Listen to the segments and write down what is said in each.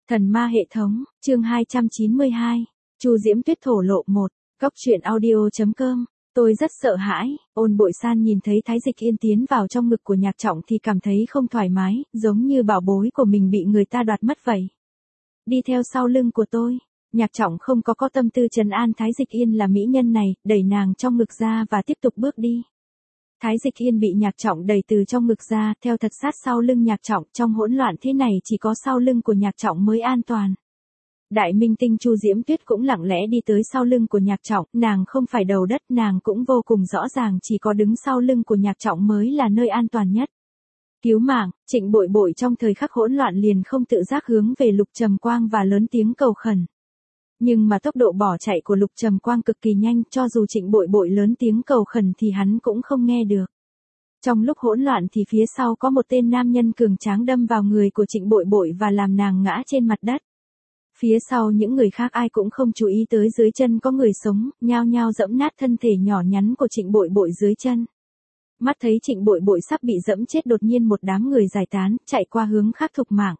Thần ma hệ thống, chương 292, Chu Diễm Tuyết thổ lộ 1, Cóc truyện audio.com. Tôi rất sợ hãi, Ôn Bội San nhìn thấy Thái Dịch Yên tiến vào trong ngực của Nhạc Trọng thì cảm thấy không thoải mái, giống như bảo bối của mình bị người ta đoạt mất vậy. Đi theo sau lưng của tôi, Nhạc Trọng không có tâm tư trấn an Thái Dịch Yên là mỹ nhân này, đẩy nàng trong ngực ra và tiếp tục bước đi. Thái Dịch Yên bị Nhạc Trọng đẩy từ trong ngực ra, theo thật sát sau lưng Nhạc Trọng, trong hỗn loạn thế này chỉ có sau lưng của Nhạc Trọng mới an toàn. Đại minh tinh Chu Diễm Tuyết cũng lặng lẽ đi tới sau lưng của Nhạc Trọng, nàng không phải đầu đất, nàng cũng vô cùng rõ ràng chỉ có đứng sau lưng của Nhạc Trọng mới là nơi an toàn nhất. Cứu mạng, Trịnh Bội Bội trong thời khắc hỗn loạn liền không tự giác hướng về Lục Trầm Quang và lớn tiếng cầu khẩn. Nhưng mà tốc độ bỏ chạy của Lục Trầm Quang cực kỳ nhanh, cho dù Trịnh Bội Bội lớn tiếng cầu khẩn thì hắn cũng không nghe được. Trong lúc hỗn loạn thì phía sau có một tên nam nhân cường tráng đâm vào người của Trịnh Bội Bội và làm nàng ngã trên mặt đất. Phía sau những người khác ai cũng không chú ý tới dưới chân có người sống, nhao nhao giẫm nát thân thể nhỏ nhắn của Trịnh Bội Bội dưới chân. Mắt thấy Trịnh Bội Bội sắp bị giẫm chết, đột nhiên một đám người giải tán, chạy qua hướng khác thục mạng.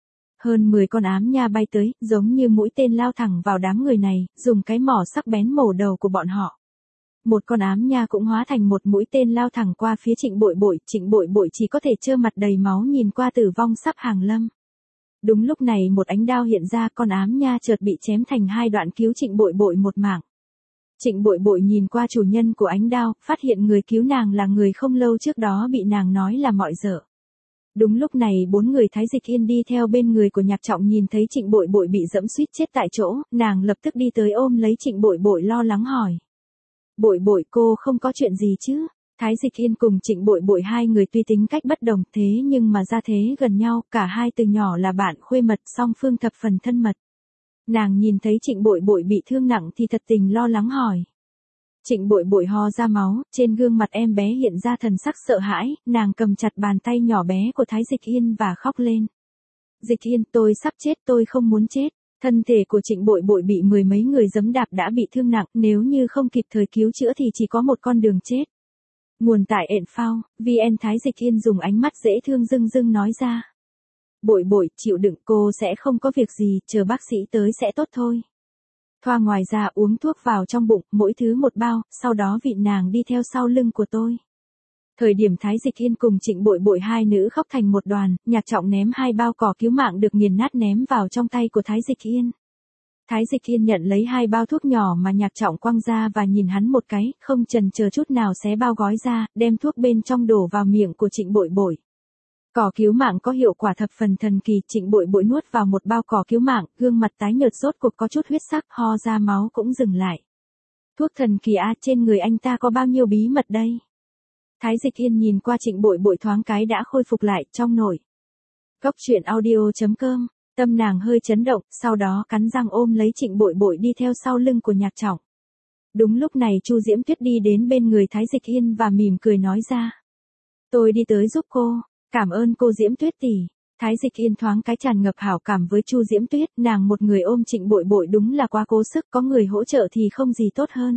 Hơn 10 con ám nha bay tới, giống như mũi tên lao thẳng vào đám người này, dùng cái mỏ sắc bén mổ đầu của bọn họ. Một con ám nha cũng hóa thành một mũi tên lao thẳng qua phía Trịnh Bội Bội chỉ có thể trơ mặt đầy máu nhìn qua tử vong sắp hàng lâm. Đúng lúc này một ánh đao hiện ra, con ám nha chợt bị chém thành hai đoạn cứu Trịnh Bội Bội một mạng. Trịnh Bội Bội nhìn qua chủ nhân của ánh đao, phát hiện người cứu nàng là người không lâu trước đó bị nàng nói là mọi dở. Đúng lúc này 4 người Thái Dịch Yên đi theo bên người của Nhạc Trọng nhìn thấy Trịnh Bội Bội bị giẫm suýt chết tại chỗ, nàng lập tức đi tới ôm lấy Trịnh Bội Bội lo lắng hỏi. Bội Bội, cô không có chuyện gì chứ? Thái Dịch Yên cùng Trịnh Bội Bội hai người tuy tính cách bất đồng thế nhưng mà gia thế gần nhau, cả hai từ nhỏ là bạn khuê mật, song phương thập phần thân mật. Nàng nhìn thấy Trịnh Bội Bội bị thương nặng thì thật tình lo lắng hỏi. Trịnh Bội Bội ho ra máu, trên gương mặt em bé hiện ra thần sắc sợ hãi, nàng cầm chặt bàn tay nhỏ bé của Thái Dịch Yên và khóc lên. Dịch Yên, tôi sắp chết, tôi không muốn chết. Thân thể của Trịnh Bội Bội bị 10 mấy người giẫm đạp đã bị thương nặng, nếu như không kịp thời cứu chữa thì chỉ có một con đường chết. Nguồn tại Enfao, VN. Thái Dịch Yên dùng ánh mắt dễ thương dưng nói ra. Bội Bội, chịu đựng, cô sẽ không có việc gì, chờ bác sĩ tới sẽ tốt thôi. Thoa ngoài ra uống thuốc vào trong bụng, mỗi thứ một bao, sau đó vịn nàng đi theo sau lưng của tôi. Thời điểm Thái Dịch Yên cùng Trịnh Bội Bội hai nữ khóc thành một đoàn, Nhạc Trọng ném 2 bao cỏ cứu mạng được nghiền nát ném vào trong tay của Thái Dịch Yên. Thái Dịch Yên nhận lấy 2 bao thuốc nhỏ mà Nhạc Trọng quăng ra và nhìn hắn một cái, không chần chờ chút nào xé bao gói ra, đem thuốc bên trong đổ vào miệng của Trịnh Bội Bội. Cỏ cứu mạng có hiệu quả thập phần thần kỳ, Trịnh Bội Bội nuốt vào một bao cỏ cứu mạng, gương mặt tái nhợt rốt cuộc có chút huyết sắc, ho ra máu cũng dừng lại. Thuốc thần kỳ a, trên người anh ta có bao nhiêu bí mật đây? Thái Dịch Yên nhìn qua Trịnh Bội Bội thoáng cái đã khôi phục lại, trong nổi. Cóc truyện audio.com, tâm nàng hơi chấn động, sau đó cắn răng ôm lấy Trịnh Bội Bội đi theo sau lưng của Nhạc Trọng. Đúng lúc này Chu Diễm Tuyết đi đến bên người Thái Dịch Yên và mỉm cười nói ra. Tôi đi tới giúp cô, cảm ơn cô Diễm Tuyết tỷ. Thái Dịch Yên thoáng cái tràn ngập hảo cảm với Chu Diễm Tuyết, nàng một người ôm Trịnh Bội Bội đúng là quá cố sức, có người hỗ trợ thì không gì tốt hơn.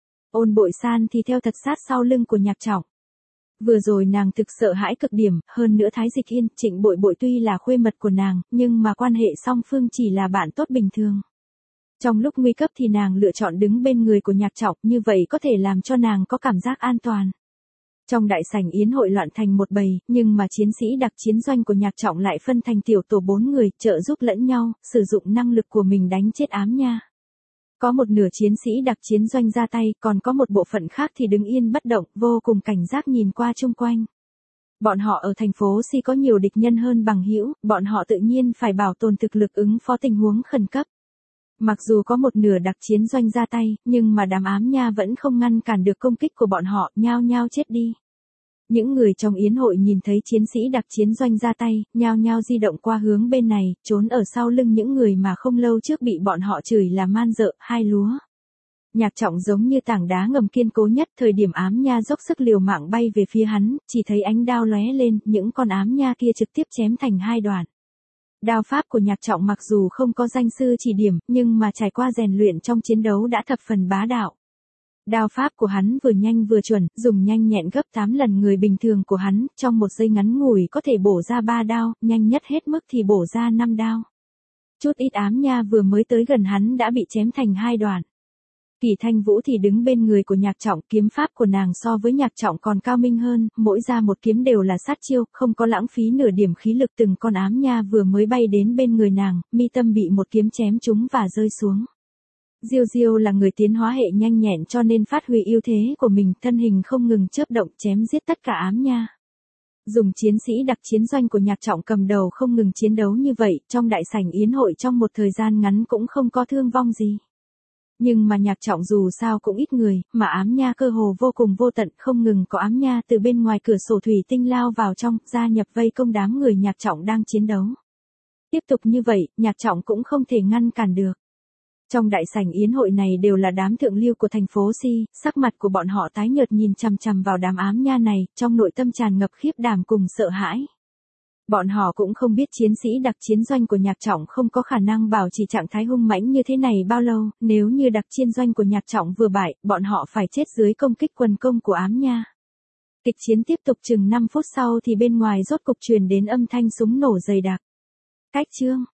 Ôn Bội San thì theo thật sát sau lưng của Nhạc Trọng. Vừa rồi nàng thực sợ hãi cực điểm, hơn nữa Thái Dịch Yên, Trịnh Bội Bội tuy là khuê mật của nàng, nhưng mà quan hệ song phương chỉ là bạn tốt bình thường. Trong lúc nguy cấp thì nàng lựa chọn đứng bên người của Nhạc Trọng, như vậy có thể làm cho nàng có cảm giác an toàn. Trong đại sảnh yến hội loạn thành một bầy, nhưng mà chiến sĩ đặc chiến doanh của Nhạc Trọng lại phân thành tiểu tổ 4 người, trợ giúp lẫn nhau, sử dụng năng lực của mình đánh chết ám nha. Có một nửa chiến sĩ đặc chiến doanh ra tay, còn có một bộ phận khác thì đứng yên bất động, vô cùng cảnh giác nhìn qua chung quanh. Bọn họ ở thành phố Si có nhiều địch nhân hơn bằng hữu, bọn họ tự nhiên phải bảo tồn thực lực ứng phó tình huống khẩn cấp. Mặc dù có một nửa đặc chiến doanh ra tay, nhưng mà đám ám nha vẫn không ngăn cản được công kích của bọn họ, nhao nhao chết đi. Những người trong yến hội nhìn thấy chiến sĩ đặc chiến doanh ra tay, nhao nhao di động qua hướng bên này, trốn ở sau lưng những người mà không lâu trước bị bọn họ chửi là man dợ, hai lúa. Nhạc Trọng giống như tảng đá ngầm kiên cố nhất, thời điểm ám nha dốc sức liều mạng bay về phía hắn, chỉ thấy ánh đao lóe lên, những con ám nha kia trực tiếp chém thành hai đoạn. Đao pháp của Nhạc Trọng mặc dù không có danh sư chỉ điểm, nhưng mà trải qua rèn luyện trong chiến đấu đã thập phần bá đạo. Đao pháp của hắn vừa nhanh vừa chuẩn, dùng nhanh nhẹn gấp 8 lần người bình thường của hắn, trong một giây ngắn ngủi có thể bổ ra 3 đao, nhanh nhất hết mức thì bổ ra 5 đao. Chút ít ám nha vừa mới tới gần hắn đã bị chém thành hai đoạn. Kỳ Thanh Vũ thì đứng bên người của Nhạc Trọng, kiếm pháp của nàng so với Nhạc Trọng còn cao minh hơn, mỗi ra một kiếm đều là sát chiêu, không có lãng phí nửa điểm khí lực. Từng con ám nha vừa mới bay đến bên người nàng, mi tâm bị một kiếm chém trúng và rơi xuống. Diêu Diêu là người tiến hóa hệ nhanh nhẹn cho nên phát huy ưu thế của mình, thân hình không ngừng chớp động chém giết tất cả ám nha. Dùng chiến sĩ đặc chiến doanh của Nhạc Trọng cầm đầu không ngừng chiến đấu như vậy, trong đại sảnh yến hội trong một thời gian ngắn cũng không có thương vong gì. Nhưng mà Nhạc Trọng dù sao cũng ít người, mà ám nha cơ hồ vô cùng vô tận, không ngừng có ám nha từ bên ngoài cửa sổ thủy tinh lao vào trong, gia nhập vây công đám người Nhạc Trọng đang chiến đấu. Tiếp tục như vậy, Nhạc Trọng cũng không thể ngăn cản được. Trong đại sảnh yến hội này đều là đám thượng lưu của thành phố Si, sắc mặt của bọn họ tái nhợt nhìn chằm chằm vào đám ám nha này, trong nội tâm tràn ngập khiếp đảm cùng sợ hãi. Bọn họ cũng không biết chiến sĩ đặc chiến doanh của Nhạc Trọng không có khả năng bảo trì trạng thái hung mãnh như thế này bao lâu, nếu như đặc chiến doanh của Nhạc Trọng vừa bại, bọn họ phải chết dưới công kích quần công của ám nha. Kịch chiến tiếp tục chừng 5 phút sau thì bên ngoài rốt cục truyền đến âm thanh súng nổ dày đặc. Cách chương